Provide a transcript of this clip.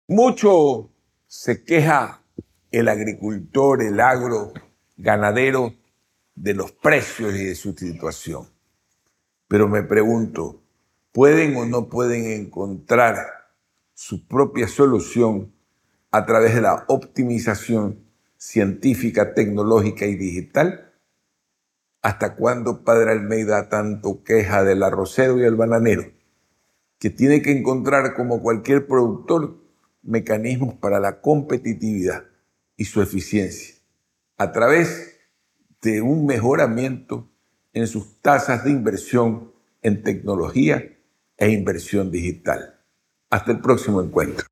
Mucho se queja el agricultor, el agro, ganadero de los precios y de su situación. Pero me pregunto, ¿pueden o no pueden encontrar su propia solución a través de la optimización científica, tecnológica y digital? ¿Hasta cuándo Padre Almeida tanto queja del arrocero y el bananero, que tiene que encontrar, como cualquier productor, mecanismos para la competitividad y su eficiencia a través de un mejoramiento en sus tasas de inversión en tecnología e inversión digital? Hasta el próximo encuentro.